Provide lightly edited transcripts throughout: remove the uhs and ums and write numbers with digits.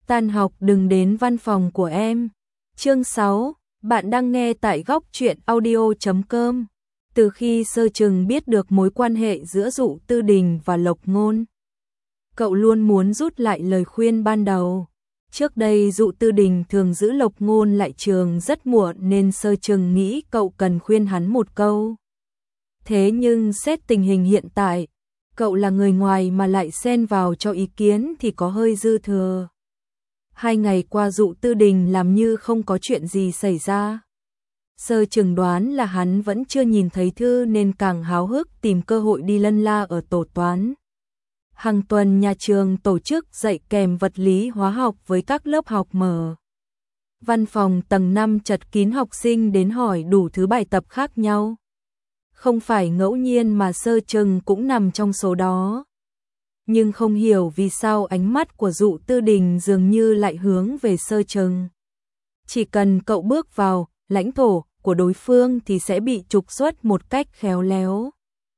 Tan học đừng đến văn phòng của em. Chương 6, bạn đang nghe tại góc truyện audio.com. Từ khi Sơ Trừng biết được mối quan hệ giữa Dụ Tư Đình và Lộc Ngôn, cậu luôn muốn rút lại lời khuyên ban đầu. Trước đây Dụ Tư Đình thường giữ Lộc Ngôn lại trường rất muộn nên Sơ Trừng nghĩ cậu cần khuyên hắn một câu. Thế nhưng xét tình hình hiện tại, cậu là người ngoài mà lại xen vào cho ý kiến thì có hơi dư thừa. 2 ngày qua Dụ Tư Đình làm như không có chuyện gì xảy ra. Sơ Trừng đoán là hắn vẫn chưa nhìn thấy thư nên càng háo hức tìm cơ hội đi lân la ở tổ toán. Hàng tuần nhà trường tổ chức dạy kèm vật lý hóa học với các lớp học mở. Văn phòng tầng 5 chật kín học sinh đến hỏi đủ thứ bài tập khác nhau. Không phải ngẫu nhiên mà Sơ Trừng cũng nằm trong số đó. Nhưng không hiểu vì sao ánh mắt của Dụ Tư Đình dường như lại hướng về Sơ Trừng. Chỉ cần cậu bước vào lãnh thổ của đối phương thì sẽ bị trục xuất một cách khéo léo.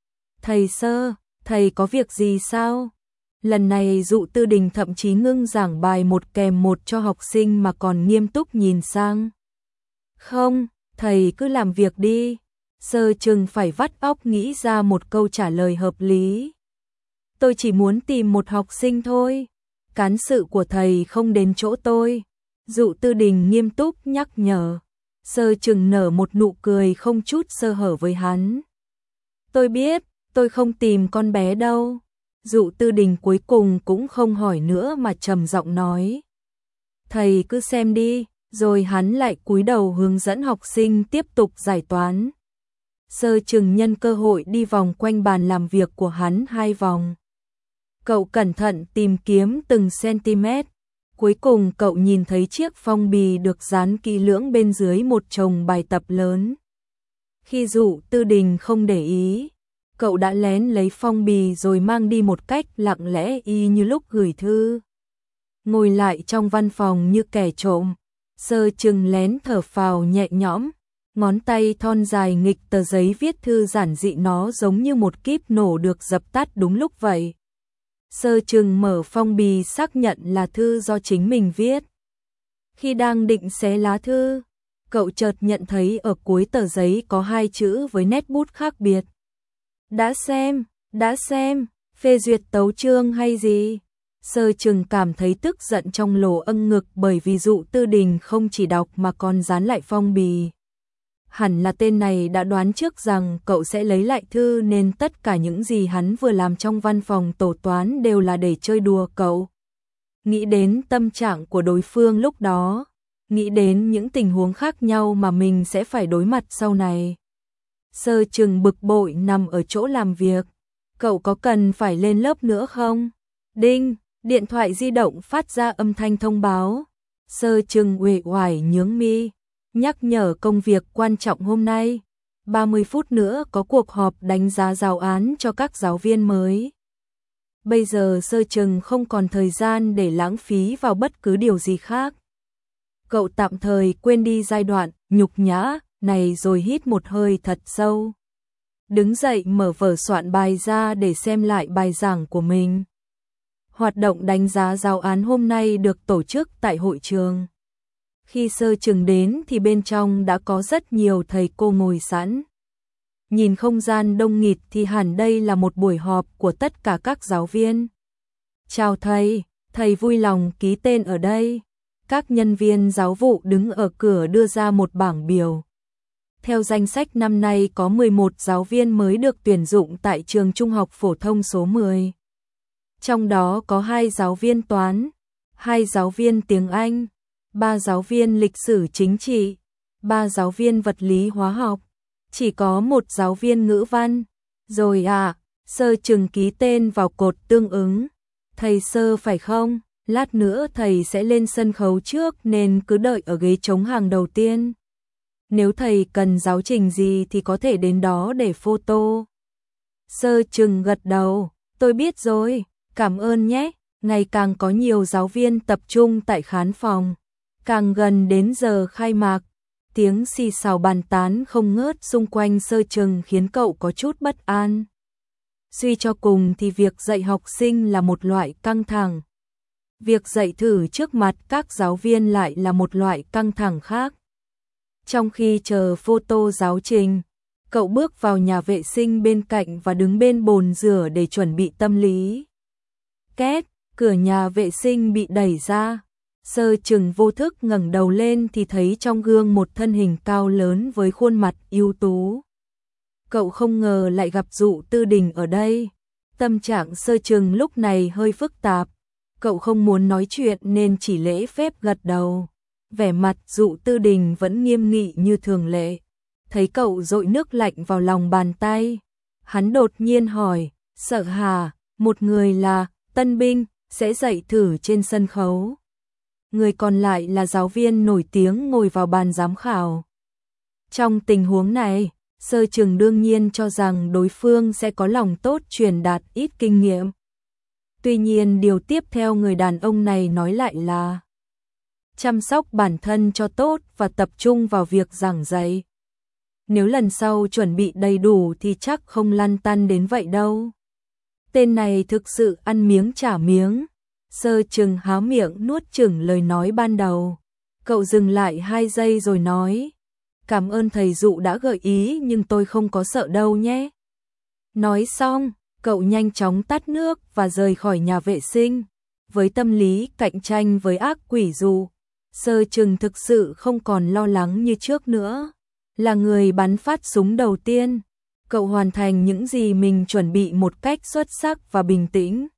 Thầy Sơ, thầy có việc gì sao? Lần này Dụ Tư Đình thậm chí ngưng giảng bài một kèm một cho học sinh mà còn nghiêm túc nhìn sang. Không, thầy cứ làm việc đi. Sơ Trừng phải vắt óc nghĩ ra một câu trả lời hợp lý. Tôi chỉ muốn tìm một học sinh thôi. Cán sự của thầy không đến chỗ tôi. Dụ Tư Đình nghiêm túc nhắc nhở. Sơ Trừng nở một nụ cười không chút sơ hở với hắn. Tôi biết, tôi không tìm con bé đâu. Dụ Tư Đình cuối cùng cũng không hỏi nữa mà trầm giọng nói. Thầy cứ xem đi, rồi hắn lại cúi đầu hướng dẫn học sinh tiếp tục giải toán. Sơ Trừng nhân cơ hội đi vòng quanh bàn làm việc của hắn 2 vòng. Cậu cẩn thận tìm kiếm từng cm. Cuối cùng cậu nhìn thấy chiếc phong bì được dán kỹ lưỡng bên dưới một chồng bài tập lớn. Khi Dụ Tư Đình không để ý, cậu đã lén lấy phong bì rồi mang đi một cách lặng lẽ y như lúc gửi thư. Ngồi lại trong văn phòng như kẻ trộm, Sơ Trừng lén thở phào nhẹ nhõm, ngón tay thon dài nghịch tờ giấy viết thư giản dị, nó giống như một kíp nổ được dập tắt đúng lúc vậy. Sơ Trừng mở phong bì xác nhận là thư do chính mình viết. Khi đang định xé lá thư, cậu chợt nhận thấy ở cuối tờ giấy có 2 chữ với nét bút khác biệt. Đã xem, phê duyệt tấu chương hay gì? Sơ Trừng cảm thấy tức giận trong lỗ âng ngực bởi vì Dụ Tư Đình không chỉ đọc mà còn dán lại phong bì. Hẳn là tên này đã đoán trước rằng cậu sẽ lấy lại thư nên tất cả những gì hắn vừa làm trong văn phòng tổ toán đều là để chơi đùa cậu. Nghĩ đến tâm trạng của đối phương lúc đó, nghĩ đến những tình huống khác nhau mà mình sẽ phải đối mặt sau này. Sơ Trừng bực bội nằm ở chỗ làm việc. Cậu có cần phải lên lớp nữa không? Đinh, điện thoại di động phát ra âm thanh thông báo. Sơ Trừng uể oải nhướng mi. Nhắc nhở công việc quan trọng hôm nay. 30 phút nữa có cuộc họp đánh giá giáo án cho các giáo viên mới. Bây giờ Sơ Trừng không còn thời gian để lãng phí vào bất cứ điều gì khác. Cậu tạm thời quên đi giai đoạn nhục nhã này rồi hít một hơi thật sâu. Đứng dậy mở vở soạn bài ra để xem lại bài giảng của mình. Hoạt động đánh giá giáo án hôm nay được tổ chức tại hội trường. Khi Sơ Trừng đến thì bên trong đã có rất nhiều thầy cô ngồi sẵn. Nhìn không gian đông nghịt thì hẳn đây là một buổi họp của tất cả các giáo viên. Chào thầy, thầy vui lòng ký tên ở đây. Các nhân viên giáo vụ đứng ở cửa đưa ra một bảng biểu. Theo danh sách năm nay có 11 giáo viên mới được tuyển dụng tại trường trung học phổ thông số 10. Trong đó có 2 giáo viên toán, 2 giáo viên tiếng Anh, 3 giáo viên lịch sử chính trị, 3 giáo viên vật lý hóa học, chỉ có 1 giáo viên ngữ văn. Rồi Sơ Trừng ký tên vào cột tương ứng. Thầy Sơ phải không? Lát nữa thầy sẽ lên sân khấu trước nên cứ đợi ở ghế trống hàng đầu tiên. Nếu thầy cần giáo trình gì thì có thể đến đó để photo. Sơ Trừng gật đầu, tôi biết rồi, cảm ơn nhé. Ngày càng có nhiều giáo viên tập trung tại khán phòng. Càng gần đến giờ khai mạc, tiếng xì xào bàn tán không ngớt xung quanh Sơ Trừng khiến cậu có chút bất an. Suy cho cùng thì việc dạy học sinh là một loại căng thẳng. Việc dạy thử trước mặt các giáo viên lại là một loại căng thẳng khác. Trong khi chờ photo giáo trình, cậu bước vào nhà vệ sinh bên cạnh và đứng bên bồn rửa để chuẩn bị tâm lý. Két, cửa nhà vệ sinh bị đẩy ra. Sơ Trừng vô thức ngẩng đầu lên thì thấy trong gương một thân hình cao lớn với khuôn mặt ưu tú. Cậu không ngờ lại gặp Dụ Tư Đình ở đây. Tâm trạng Sơ Trừng lúc này hơi phức tạp. Cậu không muốn nói chuyện nên chỉ lễ phép gật đầu. Vẻ mặt Dụ Tư Đình vẫn nghiêm nghị như thường lệ. Thấy cậu dội nước lạnh vào lòng bàn tay, hắn đột nhiên hỏi, Sợ Hà, một người là tân binh, sẽ dạy thử trên sân khấu. Người còn lại là giáo viên nổi tiếng ngồi vào bàn giám khảo. Trong tình huống này, Sơ Trừng đương nhiên cho rằng đối phương sẽ có lòng tốt truyền đạt ít kinh nghiệm. Tuy nhiên điều tiếp theo người đàn ông này nói lại là chăm sóc bản thân cho tốt và tập trung vào việc giảng dạy. Nếu lần sau chuẩn bị đầy đủ thì chắc không lăn tăn đến vậy đâu. Tên này thực sự ăn miếng trả miếng. Sơ Trừng há miệng nuốt chửng lời nói ban đầu. Cậu dừng lại 2 giây rồi nói, cảm ơn thầy Dụ đã gợi ý nhưng tôi không có sợ đâu nhé. Nói xong, cậu nhanh chóng tắt nước và rời khỏi nhà vệ sinh. Với tâm lý cạnh tranh với ác quỷ Dụ, Sơ Trừng thực sự không còn lo lắng như trước nữa. Là người bắn phát súng đầu tiên, cậu hoàn thành những gì mình chuẩn bị một cách xuất sắc và bình tĩnh.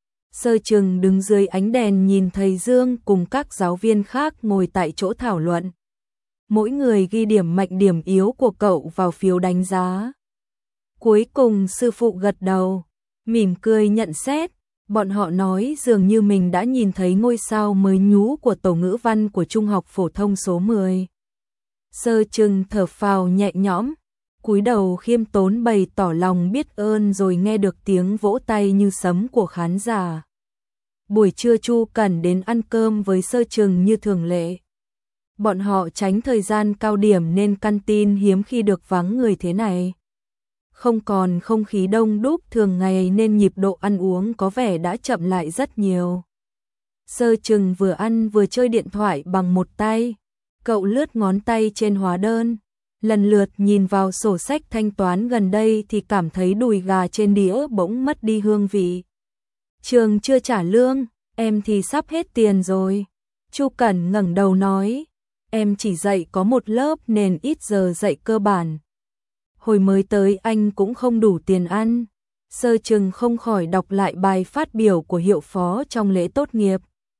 Sơ Trừng đứng dưới ánh đèn nhìn thầy Dương cùng các giáo viên khác ngồi tại chỗ thảo luận. Mỗi người ghi điểm mạnh điểm yếu của cậu vào phiếu đánh giá. Cuối cùng sư phụ gật đầu, mỉm cười nhận xét. Bọn họ nói dường như mình đã nhìn thấy ngôi sao mới nhú của tổ ngữ văn của Trung học phổ thông số 10. Sơ Trừng thở phào nhẹ nhõm, cúi đầu khiêm tốn bày tỏ lòng biết ơn rồi nghe được tiếng vỗ tay như sấm của khán giả. Buổi trưa Chu Cẩn đến ăn cơm với Sơ Trừng như thường lệ. Bọn họ tránh thời gian cao điểm nên canteen hiếm khi được vắng người thế này. Không còn không khí đông đúc thường ngày nên nhịp độ ăn uống có vẻ đã chậm lại rất nhiều. Sơ Trừng vừa ăn vừa chơi điện thoại bằng một tay. Cậu lướt ngón tay trên hóa đơn, lần lượt nhìn vào sổ sách thanh toán gần đây thì cảm thấy đùi gà trên đĩa bỗng mất đi hương vị. Trường chưa trả lương, em thì sắp hết tiền rồi. Chu Cẩn ngẩng đầu nói, em chỉ dạy có một lớp nên ít giờ dạy cơ bản. Hồi mới tới anh cũng không đủ tiền ăn. Sơ Trừng không khỏi đọc lại bài phát biểu của hiệu phó trong lễ tốt nghiệp.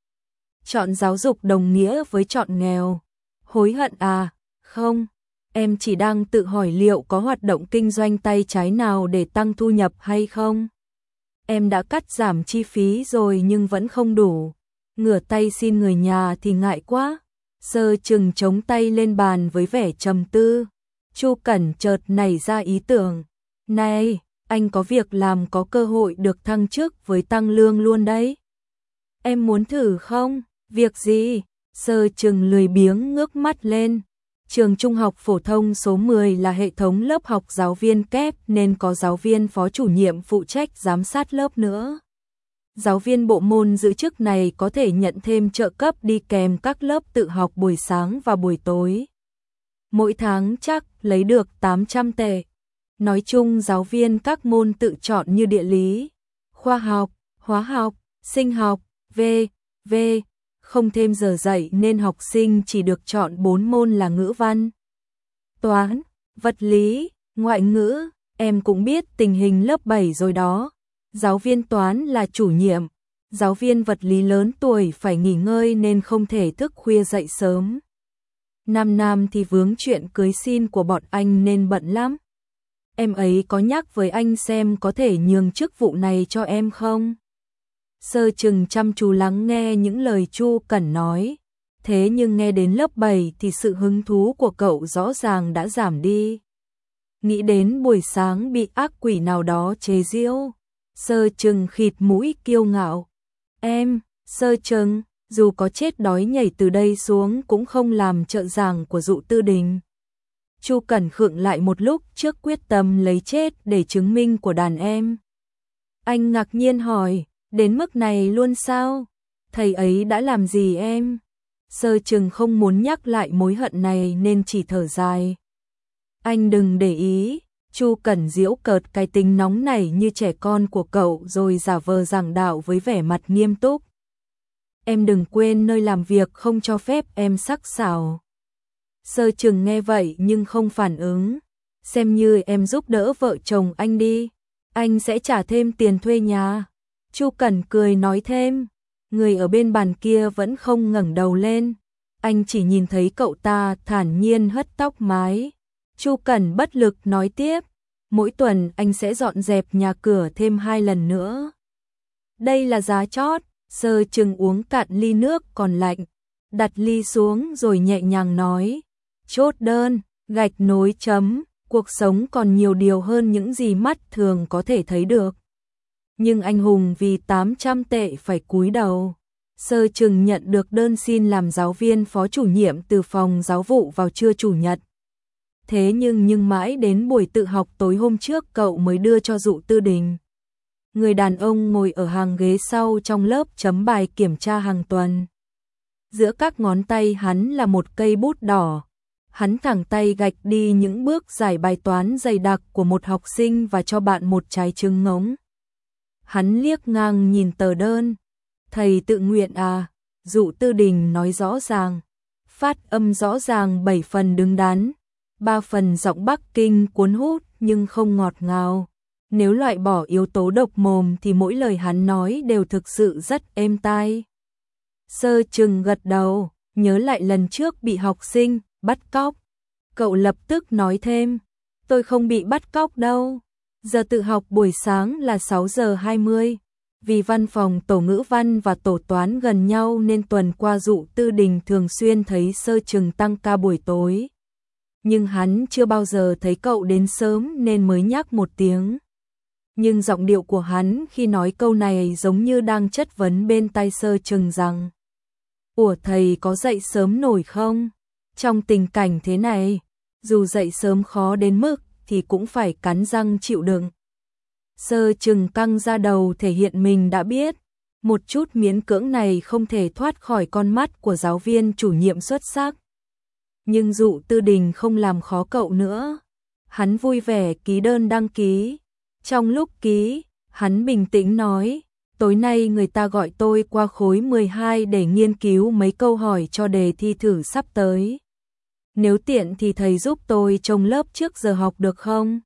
Chọn giáo dục đồng nghĩa với chọn nghèo. Hối hận à? Không, em chỉ đang tự hỏi liệu có hoạt động kinh doanh tay trái nào để tăng thu nhập hay không. Em đã cắt giảm chi phí rồi nhưng vẫn không đủ. Ngửa tay xin người nhà thì ngại quá. Sơ Trừng chống tay lên bàn với vẻ trầm tư. Chu Cẩn chợt nảy ra ý tưởng. Này, anh có việc làm có cơ hội được thăng chức với tăng lương luôn đấy. Em muốn thử không? Việc gì? Sơ Trừng lười biếng ngước mắt lên. Trường Trung học phổ thông số 10 là hệ thống lớp học giáo viên kép nên có giáo viên phó chủ nhiệm phụ trách giám sát lớp nữa. Giáo viên bộ môn giữ chức này có thể nhận thêm trợ cấp đi kèm các lớp tự học buổi sáng và buổi tối. Mỗi tháng chắc lấy được 800 tệ. Nói chung giáo viên các môn tự chọn như địa lý, khoa học, hóa học, sinh học, v.v. không thêm giờ dạy nên học sinh chỉ được chọn 4 môn là ngữ văn, toán, vật lý, ngoại ngữ. Em cũng biết tình hình lớp 7 rồi đó. Giáo viên toán là chủ nhiệm, giáo viên vật lý lớn tuổi phải nghỉ ngơi nên không thể thức khuya dậy sớm. Nam thì vướng chuyện cưới xin của bọn anh nên bận lắm. Em ấy có nhắc với anh xem có thể nhường chức vụ này cho em không? Sơ Trừng chăm chú lắng nghe những lời Chu Cẩn nói. Thế nhưng nghe đến lớp 7 thì sự hứng thú của cậu rõ ràng đã giảm đi. Nghĩ đến buổi sáng bị ác quỷ nào đó chế giễu, Sơ Trừng khịt mũi kiêu ngạo. Em, Sơ Trừng, dù có chết đói nhảy từ đây xuống cũng không làm trợ giảng của Dụ Tư Đình. Chu Cẩn khựng lại một lúc trước quyết tâm lấy chết để chứng minh của đàn em. Anh ngạc nhiên hỏi, đến mức này luôn sao? Thầy ấy đã làm gì em? Sơ Trừng không muốn nhắc lại mối hận này nên chỉ thở dài. Anh đừng để ý. Chu Cẩn giễu cợt cái tính nóng nảy như trẻ con của cậu rồi giả vờ giảng đạo với vẻ mặt nghiêm túc. Em đừng quên nơi làm việc không cho phép em sắc sảo. Sơ Trừng nghe vậy nhưng không phản ứng. Xem như em giúp đỡ vợ chồng anh đi. Anh sẽ trả thêm tiền thuê nhà. Chu Cẩn cười nói thêm. Người ở bên bàn kia vẫn không ngẩng đầu lên. Anh chỉ nhìn thấy cậu ta thản nhiên hất tóc mái. Chu Cẩn bất lực nói tiếp. Mỗi tuần anh sẽ dọn dẹp nhà cửa thêm 2 lần nữa. Đây là giá chót. Sơ Trừng uống cạn ly nước còn lạnh. Đặt ly xuống rồi nhẹ nhàng nói. Chốt đơn, gạch nối chấm. Cuộc sống còn nhiều điều hơn những gì mắt thường có thể thấy được. Nhưng anh hùng vì 800 tệ phải cúi đầu. Sơ Trừng nhận được đơn xin làm giáo viên phó chủ nhiệm từ phòng giáo vụ vào trưa chủ nhật. Thế nhưng mãi đến buổi tự học tối hôm trước cậu mới đưa cho Dụ Tư Đình. Người đàn ông ngồi ở hàng ghế sau trong lớp chấm bài kiểm tra hàng tuần. Giữa các ngón tay hắn là một cây bút đỏ. Hắn thẳng tay gạch đi những bước giải bài toán dày đặc của một học sinh và cho bạn một trái trứng ngỗng. Hắn liếc ngang nhìn tờ đơn. Thầy tự nguyện à? Dụ Tư Đình nói rõ ràng. Phát âm rõ ràng 7 phần đứng đắn. 3 phần giọng Bắc Kinh cuốn hút nhưng không ngọt ngào. Nếu loại bỏ yếu tố độc mồm thì mỗi lời hắn nói đều thực sự rất êm tai. Sơ Trừng gật đầu, nhớ lại lần trước bị học sinh bắt cóc. Cậu lập tức nói thêm, tôi không bị bắt cóc đâu. Giờ tự học buổi sáng là 6 giờ 20. Vì văn phòng tổ ngữ văn và tổ toán gần nhau nên tuần qua Dụ Tư Đình thường xuyên thấy Sơ Trừng tăng ca buổi tối. Nhưng hắn chưa bao giờ thấy cậu đến sớm nên mới nhắc một tiếng. Nhưng giọng điệu của hắn khi nói câu này giống như đang chất vấn bên tai Sơ Trừng rằng: Ủa thầy có dậy sớm nổi không? Trong tình cảnh thế này, dù dậy sớm khó đến mức thì cũng phải cắn răng chịu đựng. Sơ Trừng căng ra đầu thể hiện mình đã biết, một chút miễn cưỡng này không thể thoát khỏi con mắt của giáo viên chủ nhiệm xuất sắc. Nhưng Dụ Tư Đình không làm khó cậu nữa. Hắn vui vẻ ký đơn đăng ký. Trong lúc ký, hắn bình tĩnh nói, tối nay người ta gọi tôi qua khối 12 để nghiên cứu mấy câu hỏi cho đề thi thử sắp tới. Nếu tiện thì thầy giúp tôi trông lớp trước giờ học được không?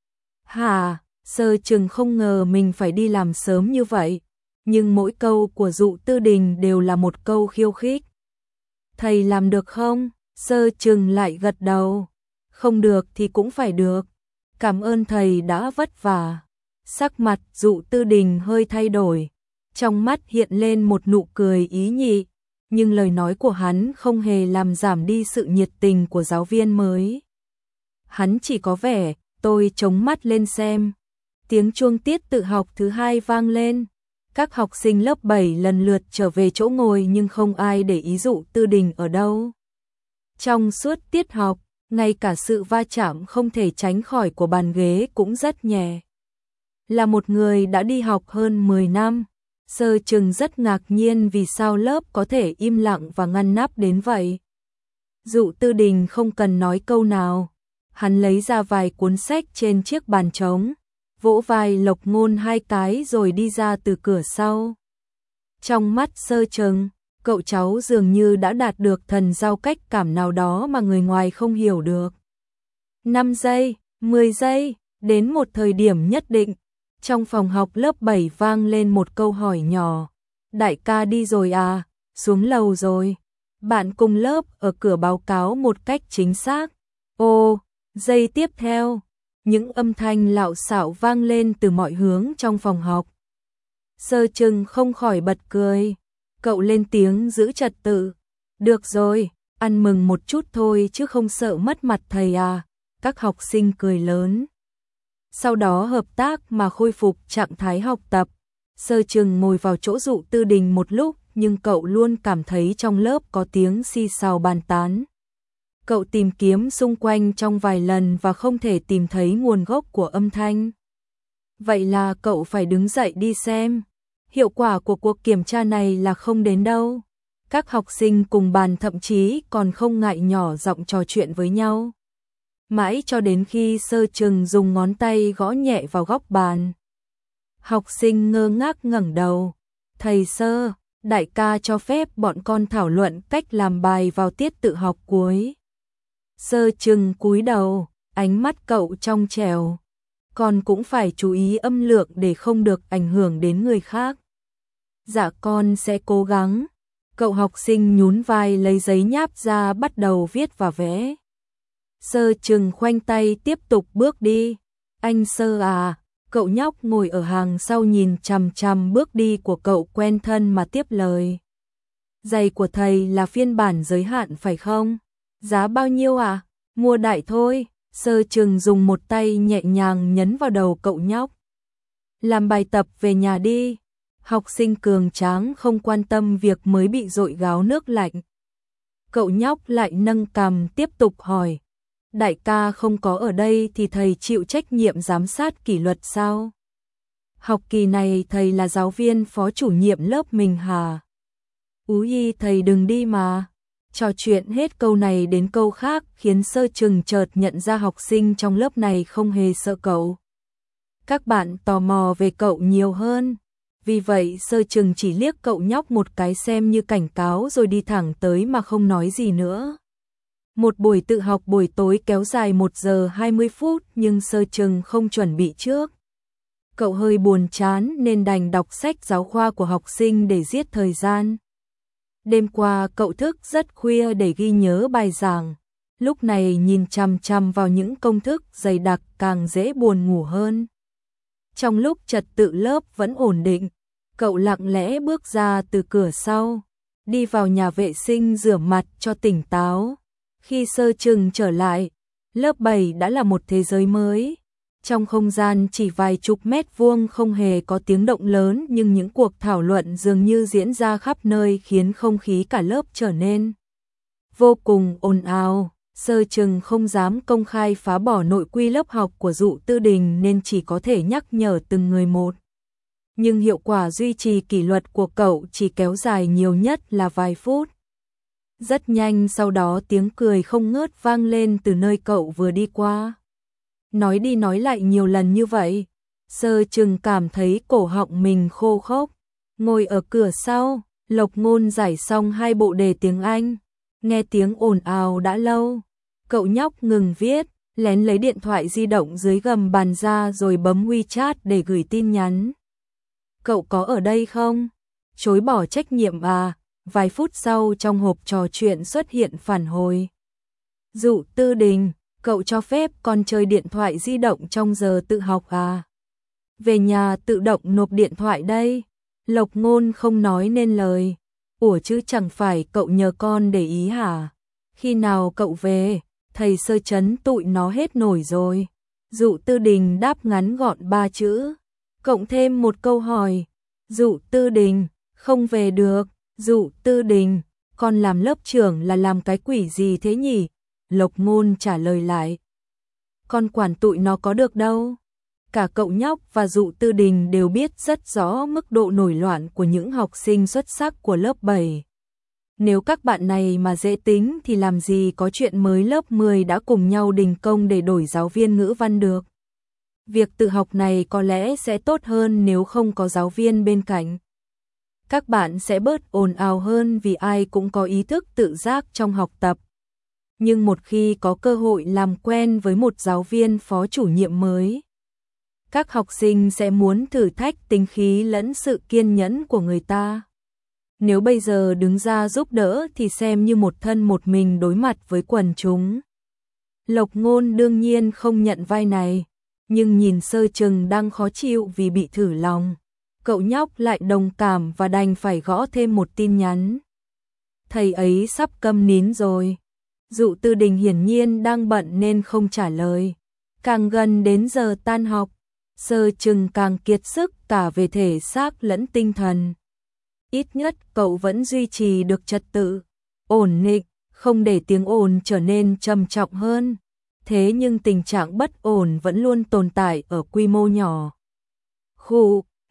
Hả? Sơ Trừng không ngờ mình phải đi làm sớm như vậy. Nhưng mỗi câu của Dụ Tư Đình đều là một câu khiêu khích. Thầy làm được không? Sơ Trừng lại gật đầu. Không được thì cũng phải được. Cảm ơn thầy đã vất vả. Sắc mặt Dụ Tư Đình hơi thay đổi. Trong mắt hiện lên một nụ cười ý nhị. Nhưng lời nói của hắn không hề làm giảm đi sự nhiệt tình của giáo viên mới. Hắn chỉ có vẻ, tôi chống mắt lên xem. Tiếng chuông tiết tự học thứ 2 vang lên. Các học sinh lớp 7 lần lượt trở về chỗ ngồi nhưng không ai để ý Dụ Tư Đình ở đâu. Trong suốt tiết học, ngay cả sự va chạm không thể tránh khỏi của bàn ghế cũng rất nhẹ. Là một người đã đi học hơn 10 năm, Sơ Trừng rất ngạc nhiên vì sao lớp có thể im lặng và ngăn nắp đến vậy. Dụ Tư Đình không cần nói câu nào. Hắn lấy ra vài cuốn sách trên chiếc bàn trống, vỗ vai Lộc Ngôn 2 cái rồi đi ra từ cửa sau. Trong mắt Sơ Trừng, cậu cháu dường như đã đạt được thần giao cách cảm nào đó mà người ngoài không hiểu được. 5 giây, 10 giây, đến một thời điểm nhất định, trong phòng học lớp 7 vang lên một câu hỏi nhỏ. Đại ca đi rồi à? Xuống lầu rồi. Bạn cùng lớp ở cửa báo cáo một cách chính xác. Ô, giây tiếp theo, những âm thanh lạo xạo vang lên từ mọi hướng trong phòng học. Sơ Trừng không khỏi bật cười. Cậu lên tiếng giữ trật tự. Được rồi, ăn mừng một chút thôi chứ không sợ mất mặt thầy à? Các học sinh cười lớn. Sau đó hợp tác mà khôi phục trạng thái học tập. Sơ Trừng ngồi vào chỗ Dụ Tư Đình một lúc nhưng cậu luôn cảm thấy trong lớp có tiếng xì xào bàn tán. Cậu tìm kiếm xung quanh trong vài lần và không thể tìm thấy nguồn gốc của âm thanh. Vậy là cậu phải đứng dậy đi xem. Hiệu quả của cuộc kiểm tra này là không đến đâu. Các học sinh cùng bàn thậm chí còn không ngại nhỏ giọng trò chuyện với nhau. Mãi cho đến khi Sơ Trừng dùng ngón tay gõ nhẹ vào góc bàn. Học sinh ngơ ngác ngẩng đầu. Thầy Sơ, đại ca cho phép bọn con thảo luận cách làm bài vào tiết tự học cuối. Sơ Trừng cúi đầu, ánh mắt cậu trong trẻo. Con cũng phải chú ý âm lượng để không được ảnh hưởng đến người khác. Dạ con sẽ cố gắng. Cậu học sinh nhún vai lấy giấy nháp ra bắt đầu viết và vẽ. Sơ Trừng khoanh tay tiếp tục bước đi. Anh Sơ à, cậu nhóc ngồi ở hàng sau nhìn chằm chằm bước đi của cậu quen thân mà tiếp lời. Giày của thầy là phiên bản giới hạn phải không? Giá bao nhiêu à? Mua đại thôi. Sơ Trừng dùng một tay nhẹ nhàng nhấn vào đầu cậu nhóc. Làm bài tập về nhà đi. Học sinh cường tráng không quan tâm việc mới bị dội gáo nước lạnh. Cậu nhóc lại nâng cằm tiếp tục hỏi. Đại ca không có ở đây thì thầy chịu trách nhiệm giám sát kỷ luật sao? Học kỳ này thầy là giáo viên phó chủ nhiệm lớp mình hả? Úi thầy đừng đi mà. Trò chuyện hết câu này đến câu khác khiến Sơ Trừng chợt nhận ra học sinh trong lớp này không hề sợ cậu. Các bạn tò mò về cậu nhiều hơn. Vì vậy Sơ Trừng chỉ liếc cậu nhóc một cái xem như cảnh cáo rồi đi thẳng tới mà không nói gì nữa. Một buổi tự học buổi tối kéo dài 1 giờ 20 phút nhưng Sơ Trừng không chuẩn bị trước. Cậu hơi buồn chán nên đành đọc sách giáo khoa của học sinh để giết thời gian. Đêm qua cậu thức rất khuya để ghi nhớ bài giảng. Lúc này nhìn chằm chằm vào những công thức dày đặc càng dễ buồn ngủ hơn. Trong lúc trật tự lớp vẫn ổn định, cậu lặng lẽ bước ra từ cửa sau, đi vào nhà vệ sinh rửa mặt cho tỉnh táo. Khi Sơ Trừng trở lại, lớp 7 đã là một thế giới mới. Trong không gian chỉ vài chục mét vuông không hề có tiếng động lớn nhưng những cuộc thảo luận dường như diễn ra khắp nơi khiến không khí cả lớp trở nên vô cùng ồn ào. Sơ Trừng không dám công khai phá bỏ nội quy lớp học của Dụ Tư Đình nên chỉ có thể nhắc nhở từng người một. Nhưng hiệu quả duy trì kỷ luật của cậu chỉ kéo dài nhiều nhất là vài phút. Rất nhanh sau đó tiếng cười không ngớt vang lên từ nơi cậu vừa đi qua. Nói đi nói lại nhiều lần như vậy, Sơ Trừng cảm thấy cổ họng mình khô khốc. Ngồi ở cửa sau, Lộc Ngôn giải xong 2 bộ đề tiếng Anh. Nghe tiếng ồn ào đã lâu, cậu nhóc ngừng viết, lén lấy điện thoại di động dưới gầm bàn ra rồi bấm WeChat để gửi tin nhắn. Cậu có ở đây không? Chối bỏ trách nhiệm à? Vài phút sau trong hộp trò chuyện xuất hiện phản hồi. Dụ Tư Đình, cậu cho phép con chơi điện thoại di động trong giờ tự học à? Về nhà tự động nộp điện thoại đây. Lộc Ngôn không nói nên lời. Ủa chứ chẳng phải cậu nhờ con để ý hả? Khi nào cậu về? Thầy Sơ trấn tụi nó hết nổi rồi. Dụ Tư Đình đáp ngắn gọn 3 chữ. Cộng thêm một câu hỏi. Dụ Tư Đình, không về được. Dụ Tư Đình, con làm lớp trưởng là làm cái quỷ gì thế nhỉ? Lộc Ngôn trả lời lại. Con quản tụi nó có được đâu. Cả cậu nhóc và Dụ Tư Đình đều biết rất rõ mức độ nổi loạn của những học sinh xuất sắc của lớp 7. Nếu các bạn này mà dễ tính thì làm gì có chuyện mới lớp 10 đã cùng nhau đình công để đổi giáo viên ngữ văn được. Việc tự học này có lẽ sẽ tốt hơn nếu không có giáo viên bên cạnh. Các bạn sẽ bớt ồn ào hơn vì ai cũng có ý thức tự giác trong học tập. Nhưng một khi có cơ hội làm quen với một giáo viên phó chủ nhiệm mới, các học sinh sẽ muốn thử thách tính khí lẫn sự kiên nhẫn của người ta. Nếu bây giờ đứng ra giúp đỡ thì xem như một thân một mình đối mặt với quần chúng. Lộc Ngôn đương nhiên không nhận vai này, nhưng nhìn Sơ Trừng đang khó chịu vì bị thử lòng, cậu nhóc lại đồng cảm và đành phải gõ thêm một tin nhắn. Thầy ấy sắp câm nín rồi. Dụ Tư Đình hiển nhiên đang bận nên không trả lời. Càng gần đến giờ tan học, Sơ Trừng càng kiệt sức cả về thể xác lẫn tinh thần. Ít nhất cậu vẫn duy trì được trật tự, ổn định, không để tiếng ồn trở nên trầm trọng hơn. Thế nhưng tình trạng bất ổn vẫn luôn tồn tại ở quy mô nhỏ. Khụ,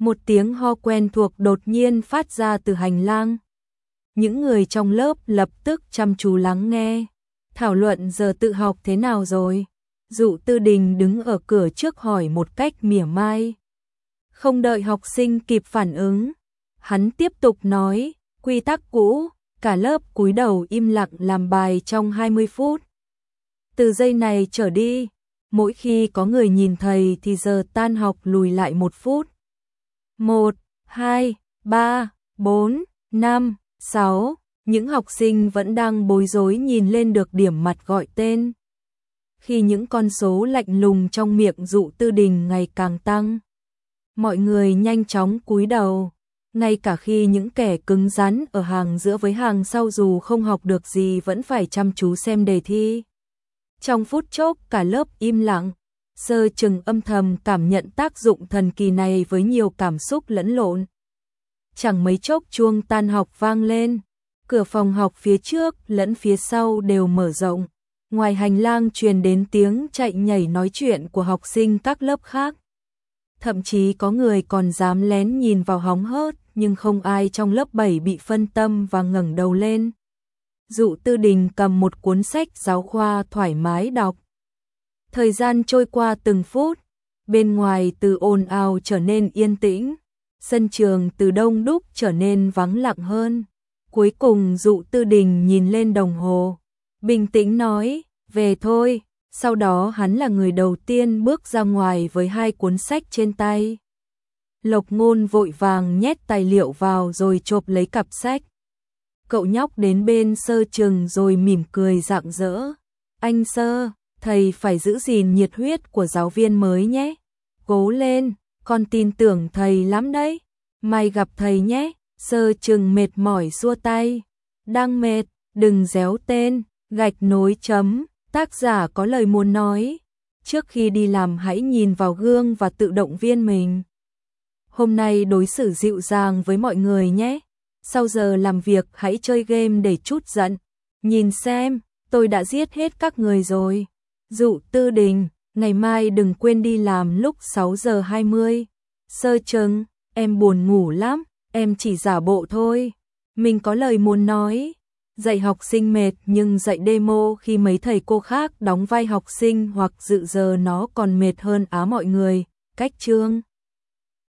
Một tiếng ho quen thuộc đột nhiên phát ra từ hành lang. Những người trong lớp lập tức chăm chú lắng nghe. Thảo luận giờ tự học thế nào rồi? Dụ Tư Đình đứng ở cửa trước hỏi một cách mỉa mai. Không đợi học sinh kịp phản ứng, hắn tiếp tục nói, quy tắc cũ, cả lớp cúi đầu im lặng làm bài trong 20 phút. Từ giây này trở đi, mỗi khi có người nhìn thầy thì giờ tan học lùi lại 1 phút. 1, 2, 3, 4, 5, 6, những học sinh vẫn đang bối rối nhìn lên được điểm mặt gọi tên. Khi những con số lạnh lùng trong miệng Dụ Tư Đình ngày càng tăng, mọi người nhanh chóng cúi đầu, ngay cả khi những kẻ cứng rắn ở hàng giữa với hàng sau dù không học được gì vẫn phải chăm chú xem đề thi. Trong phút chốc cả lớp im lặng, Sơ Trừng âm thầm cảm nhận tác dụng thần kỳ này với nhiều cảm xúc lẫn lộn. Chẳng mấy chốc chuông tan học vang lên, cửa phòng học phía trước lẫn phía sau đều mở rộng. Ngoài hành lang truyền đến tiếng chạy nhảy nói chuyện của học sinh các lớp khác. Thậm chí có người còn dám lén nhìn vào hóng hớt, nhưng không ai trong lớp 7 bị phân tâm và ngẩng đầu lên. Dụ Tư Đình cầm một cuốn sách giáo khoa thoải mái đọc. Thời gian trôi qua từng phút, bên ngoài từ ồn ào trở nên yên tĩnh, sân trường từ đông đúc trở nên vắng lặng hơn. Cuối cùng Dụ Tư Đình nhìn lên đồng hồ, bình tĩnh nói, về thôi. Sau đó hắn là người đầu tiên bước ra ngoài với 2 cuốn sách trên tay. Lộc Ngôn vội vàng nhét tài liệu vào rồi chộp lấy cặp sách. Cậu nhóc đến bên Sơ Trừng rồi mỉm cười rạng rỡ. Anh Sơ, thầy phải giữ gìn nhiệt huyết của giáo viên mới nhé. Cố lên, con tin tưởng thầy lắm đấy. Mai gặp thầy nhé. Sơ Trừng mệt mỏi xua tay. Đang mệt, đừng réo tên, gạch nối chấm. Tác giả có lời muốn nói. Trước khi đi làm hãy nhìn vào gương và tự động viên mình. Hôm nay đối xử dịu dàng với mọi người nhé. Sau giờ làm việc hãy chơi game để trút giận. Nhìn xem, tôi đã giết hết các người rồi. Dụ Tư Đình, ngày mai đừng quên đi làm lúc 6 giờ 20. Sơ Trừng, em buồn ngủ lắm, em chỉ giả bộ thôi. Mình có lời muốn nói. Dạy học sinh mệt nhưng dạy demo khi mấy thầy cô khác đóng vai học sinh hoặc dự giờ nó còn mệt hơn á mọi người. Cách chương